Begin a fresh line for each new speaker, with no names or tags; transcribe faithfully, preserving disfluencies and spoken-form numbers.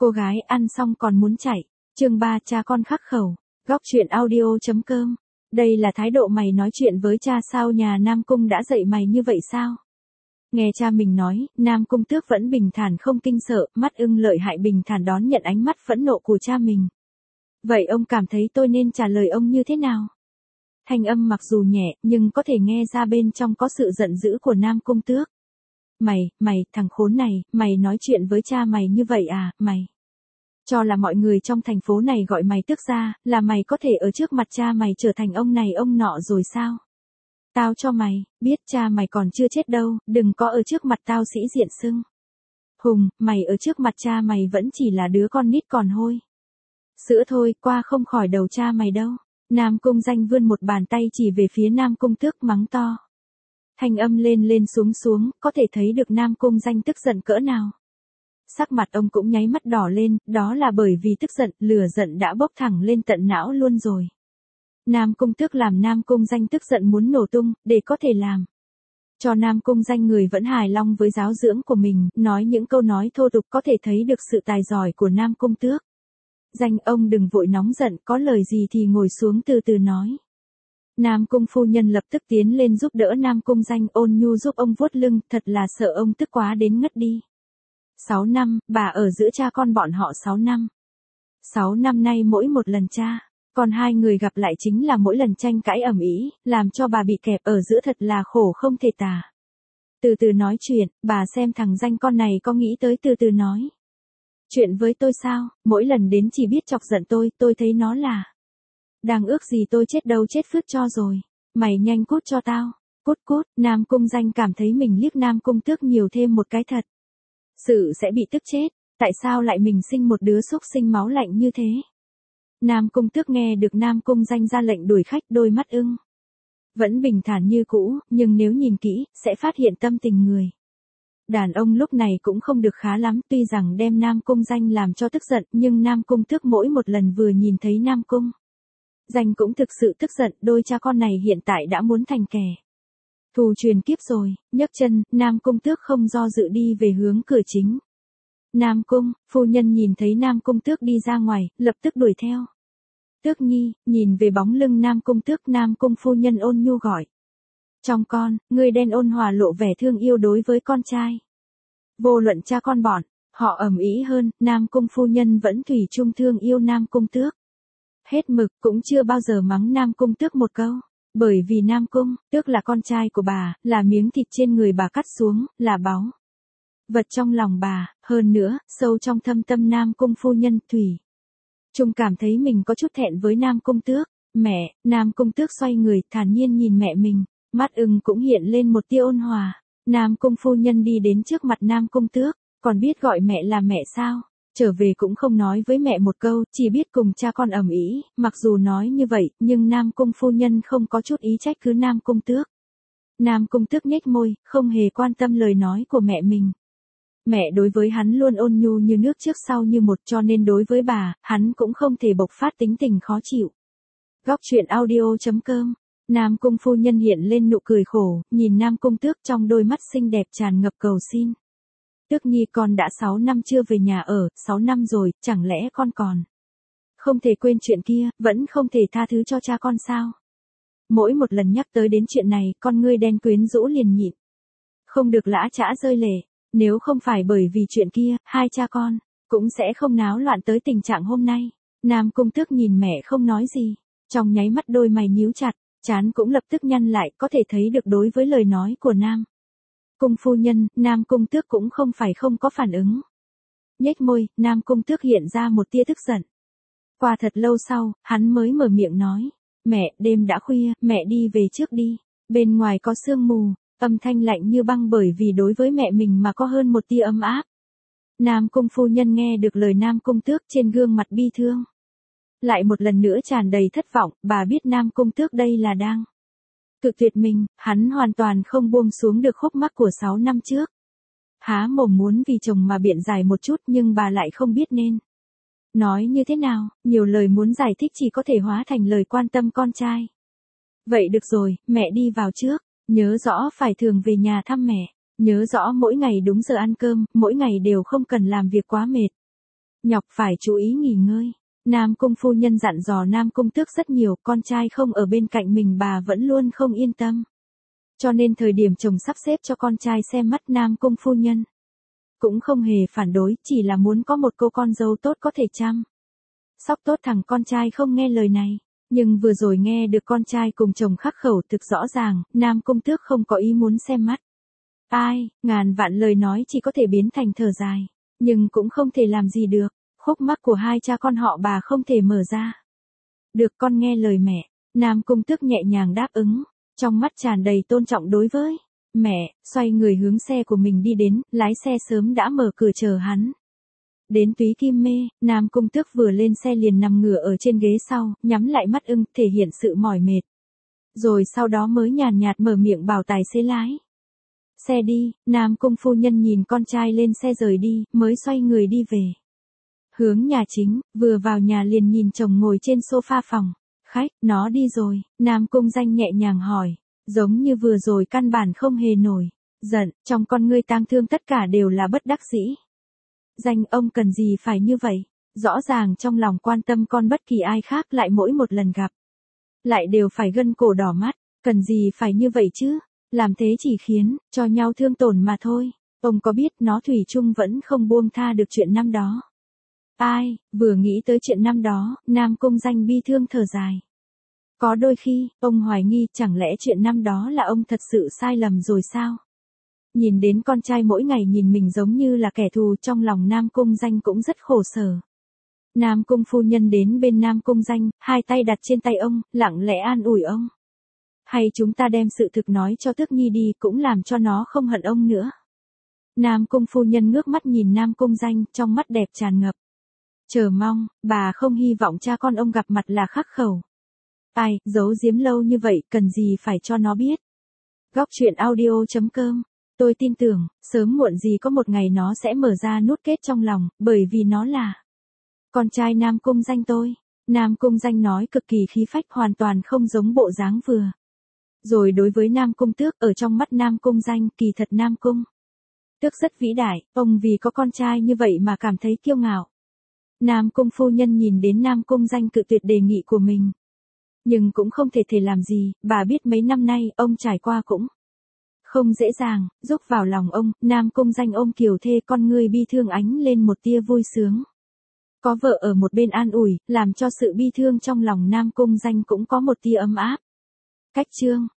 Cô gái ăn xong còn muốn chạy. Chương ba cha con khắc khẩu. Góc truyện audio.com. Đây là thái độ mày nói chuyện với cha sao nhà Nam Cung đã dạy mày như vậy sao? Nghe cha mình nói, Nam Cung Tước vẫn bình thản không kinh sợ, mắt ưng lợi hại bình thản đón nhận ánh mắt phẫn nộ của cha mình. Vậy ông cảm thấy tôi nên trả lời ông như thế nào? Thanh âm mặc dù nhẹ, nhưng có thể nghe ra bên trong có sự giận dữ của Nam Cung Tước. Mày, mày, thằng khốn này, mày nói chuyện với cha mày như vậy à, mày? Cho là mọi người trong thành phố này gọi mày Tước ra, là mày có thể ở trước mặt cha mày trở thành ông này ông nọ rồi sao? Tao cho mày, biết cha mày còn chưa chết đâu, đừng có ở trước mặt tao sĩ diện sưng. Hùng, mày ở trước mặt cha mày vẫn chỉ là đứa con nít còn hôi. Sữa thôi, qua không khỏi đầu cha mày đâu. Nam Cung Danh vươn một bàn tay chỉ về phía Nam Cung Tước mắng to. Thanh âm lên lên xuống xuống, có thể thấy được Nam Cung Danh tức giận cỡ nào. Sắc mặt ông cũng nháy mắt đỏ lên, đó là bởi vì tức giận, lửa giận đã bốc thẳng lên tận não luôn rồi. Nam Cung Tước làm Nam Cung Danh tức giận muốn nổ tung, để có thể làm cho Nam Cung Danh người vẫn hài lòng với giáo dưỡng của mình, nói những câu nói thô tục có thể thấy được sự tài giỏi của Nam Cung Tước. Danh ông đừng vội nóng giận, có lời gì thì ngồi xuống từ từ nói. Nam Cung phu nhân lập tức tiến lên giúp đỡ Nam Cung Danh, ôn nhu giúp ông vuốt lưng, thật là sợ ông tức quá đến ngất đi. Sáu năm, bà ở giữa cha con bọn họ sáu năm. Sáu năm nay mỗi một lần cha, còn hai người gặp lại chính là mỗi lần tranh cãi ầm ĩ, làm cho bà bị kẹp ở giữa thật là khổ không thể tả. Từ từ nói chuyện, bà xem thằng Danh con này có nghĩ tới từ từ nói. Chuyện với tôi sao, mỗi lần đến chỉ biết chọc giận tôi, tôi thấy nó là đang ước gì tôi chết đâu chết phước cho rồi. Mày nhanh cút cho tao. Cút cút, Nam Cung Danh cảm thấy mình liếc Nam Cung Tước nhiều thêm một cái thật. Sự sẽ bị tức chết, tại sao lại mình sinh một đứa xúc sinh máu lạnh như thế? Nam Cung Tước nghe được Nam Cung Danh ra lệnh đuổi khách, đôi mắt ưng vẫn bình thản như cũ, nhưng nếu nhìn kỹ, sẽ phát hiện tâm tình người đàn ông lúc này cũng không được khá lắm, tuy rằng đem Nam Cung Danh làm cho tức giận, nhưng Nam Cung Tước mỗi một lần vừa nhìn thấy Nam Cung Danh cũng thực sự tức giận, đôi cha con này hiện tại đã muốn thành kẻ thù truyền kiếp rồi. Nhấc chân, Nam Cung Tước không do dự đi về hướng cửa chính. Nam Cung, phu nhân nhìn thấy Nam Cung Tước đi ra ngoài, lập tức đuổi theo. Tước Nhi, nhìn về bóng lưng Nam Cung Tước, Nam Cung phu nhân ôn nhu gọi. Trong con, người đen ôn hòa lộ vẻ thương yêu đối với con trai. Vô luận cha con bọn họ ầm ĩ hơn, Nam Cung phu nhân vẫn thủy chung thương yêu Nam Cung Tước. Hết mực, cũng chưa bao giờ mắng Nam Cung Tước một câu. Bởi vì Nam Cung Tước là con trai của bà, là miếng thịt trên người bà cắt xuống, là báu vật trong lòng bà. Hơn nữa, sâu trong thâm tâm Nam Cung phu nhân thủy chung cảm thấy mình có chút thẹn với Nam Cung Tước. Mẹ, Nam Cung Tước xoay người, thản nhiên nhìn mẹ mình, mắt ưng cũng hiện lên một tia ôn hòa. Nam Cung phu nhân đi đến trước mặt Nam Cung Tước, còn biết gọi mẹ là mẹ sao? Trở về cũng không nói với mẹ một câu, chỉ biết cùng cha con ầm ĩ. Mặc dù nói như vậy, nhưng Nam Cung phu nhân không có chút ý trách cứ Nam Cung Tước. Nam Cung Tước nhếch môi, không hề quan tâm lời nói của mẹ mình. Mẹ đối với hắn luôn ôn nhu như nước trước sau như một, cho nên đối với bà, hắn cũng không thể bộc phát tính tình khó chịu. Góc truyện audio.com. Nam Cung phu nhân hiện lên nụ cười khổ, nhìn Nam Cung Tước trong đôi mắt xinh đẹp tràn ngập cầu xin. Tước Nhi, con đã sáu năm chưa về nhà ở, sáu năm rồi, chẳng lẽ con còn không thể quên chuyện kia, vẫn không thể tha thứ cho cha con sao? Mỗi một lần nhắc tới đến chuyện này, con ngươi đen quyến rũ liền nhịn không được lã chã rơi lệ. Nếu không phải bởi vì chuyện kia, hai cha con cũng sẽ không náo loạn tới tình trạng hôm nay. Nam Cung Tước nhìn mẹ không nói gì, trong nháy mắt đôi mày nhíu chặt, trán cũng lập tức nhăn lại, có thể thấy được đối với lời nói của Nam Cung phu nhân, Nam Cung Tước cũng không phải không có phản ứng. Nhếch môi, Nam Cung Tước hiện ra một tia tức giận. Qua thật lâu sau, hắn mới mở miệng nói, mẹ, đêm đã khuya, mẹ đi về trước đi, bên ngoài có sương mù. Âm thanh lạnh như băng bởi vì đối với mẹ mình mà có hơn một tia ấm áp. Nam Cung phu nhân nghe được lời Nam Cung Tước, trên gương mặt bi thương lại một lần nữa tràn đầy thất vọng. Bà biết Nam Cung Tước đây là đang cự tuyệt mình, hắn hoàn toàn không buông xuống được khúc mắc của sáu năm trước. Há mồm muốn vì chồng mà biện giải một chút, nhưng bà lại không biết nên nói như thế nào, nhiều lời muốn giải thích chỉ có thể hóa thành lời quan tâm con trai. Vậy được rồi, mẹ đi vào trước. Nhớ rõ phải thường về nhà thăm mẹ, nhớ rõ mỗi ngày đúng giờ ăn cơm, mỗi ngày đều không cần làm việc quá mệt. Nhọc phải chú ý nghỉ ngơi. Nam Cung phu nhân dặn dò Nam Cung Tước rất nhiều, con trai không ở bên cạnh mình bà vẫn luôn không yên tâm. Cho nên thời điểm chồng sắp xếp cho con trai xem mắt Nam Cung phu nhân cũng không hề phản đối, chỉ là muốn có một cô con dâu tốt có thể chăm sóc tốt thằng con trai không nghe lời này. Nhưng vừa rồi nghe được con trai cùng chồng khắc khẩu thực rõ ràng, Nam Cung Tước không có ý muốn xem mắt. Ai, ngàn vạn lời nói chỉ có thể biến thành thở dài, nhưng cũng không thể làm gì được, khúc mắc của hai cha con họ bà không thể mở ra. Được, con nghe lời mẹ. Nam Cung Tước nhẹ nhàng đáp ứng, trong mắt tràn đầy tôn trọng đối với mẹ, xoay người hướng xe của mình đi đến, lái xe sớm đã mở cửa chờ hắn. Đến Túy Kim Mê, Nam Cung Tước vừa lên xe liền nằm ngửa ở trên ghế sau, nhắm lại mắt ưng, thể hiện sự mỏi mệt. Rồi sau đó mới nhàn nhạt mở miệng bảo tài xế lái xe đi. Nam Cung phu nhân nhìn con trai lên xe rời đi, mới xoay người đi về hướng nhà chính, vừa vào nhà liền nhìn chồng ngồi trên sofa phòng khách. Nó đi rồi? Nam Cung Danh nhẹ nhàng hỏi, giống như vừa rồi căn bản không hề nổi giận, trong con ngươi tang thương tất cả đều là bất đắc dĩ. Danh, ông cần gì phải như vậy? Rõ ràng trong lòng quan tâm con bất kỳ ai khác, lại mỗi một lần gặp lại đều phải gân cổ đỏ mắt, cần gì phải như vậy chứ? Làm thế chỉ khiến cho nhau thương tổn mà thôi. Ông có biết nó thủy chung vẫn không buông tha được chuyện năm đó. Ai, vừa nghĩ tới chuyện năm đó, Nam Cung Danh bi thương thở dài. Có đôi khi, ông hoài nghi chẳng lẽ chuyện năm đó là ông thật sự sai lầm rồi sao? Nhìn đến con trai mỗi ngày nhìn mình giống như là kẻ thù, trong lòng Nam Cung Danh cũng rất khổ sở. Nam Cung phu nhân đến bên Nam Cung Danh, hai tay đặt trên tay ông, lặng lẽ an ủi ông. Hay chúng ta đem sự thực nói cho Tước Nhi đi, cũng làm cho nó không hận ông nữa. Nam Cung phu nhân ngước mắt nhìn Nam Cung Danh, trong mắt đẹp tràn ngập chờ mong, bà không hy vọng cha con ông gặp mặt là khắc khẩu. Ai, giấu giếm lâu như vậy, cần gì phải cho nó biết. Góc truyện audio chấm com. Tôi tin tưởng, sớm muộn gì có một ngày nó sẽ mở ra nút kết trong lòng, bởi vì nó là con trai Nam Cung Danh tôi. Nam Cung Danh nói cực kỳ khí phách, hoàn toàn không giống bộ dáng vừa rồi đối với Nam Cung Tước. Ở trong mắt Nam Cung Danh, kỳ thật Nam Cung Tước rất vĩ đại, ông vì có con trai như vậy mà cảm thấy kiêu ngạo. Nam Cung phu nhân nhìn đến Nam Cung Danh cự tuyệt đề nghị của mình, nhưng cũng không thể thể làm gì, bà biết mấy năm nay ông trải qua cũng không dễ dàng, giúp vào lòng ông. Nam Cung Danh ôm kiều thê, con ngươi bi thương ánh lên một tia vui sướng. Có vợ ở một bên an ủi, làm cho sự bi thương trong lòng Nam Cung Danh cũng có một tia ấm áp. Cách chương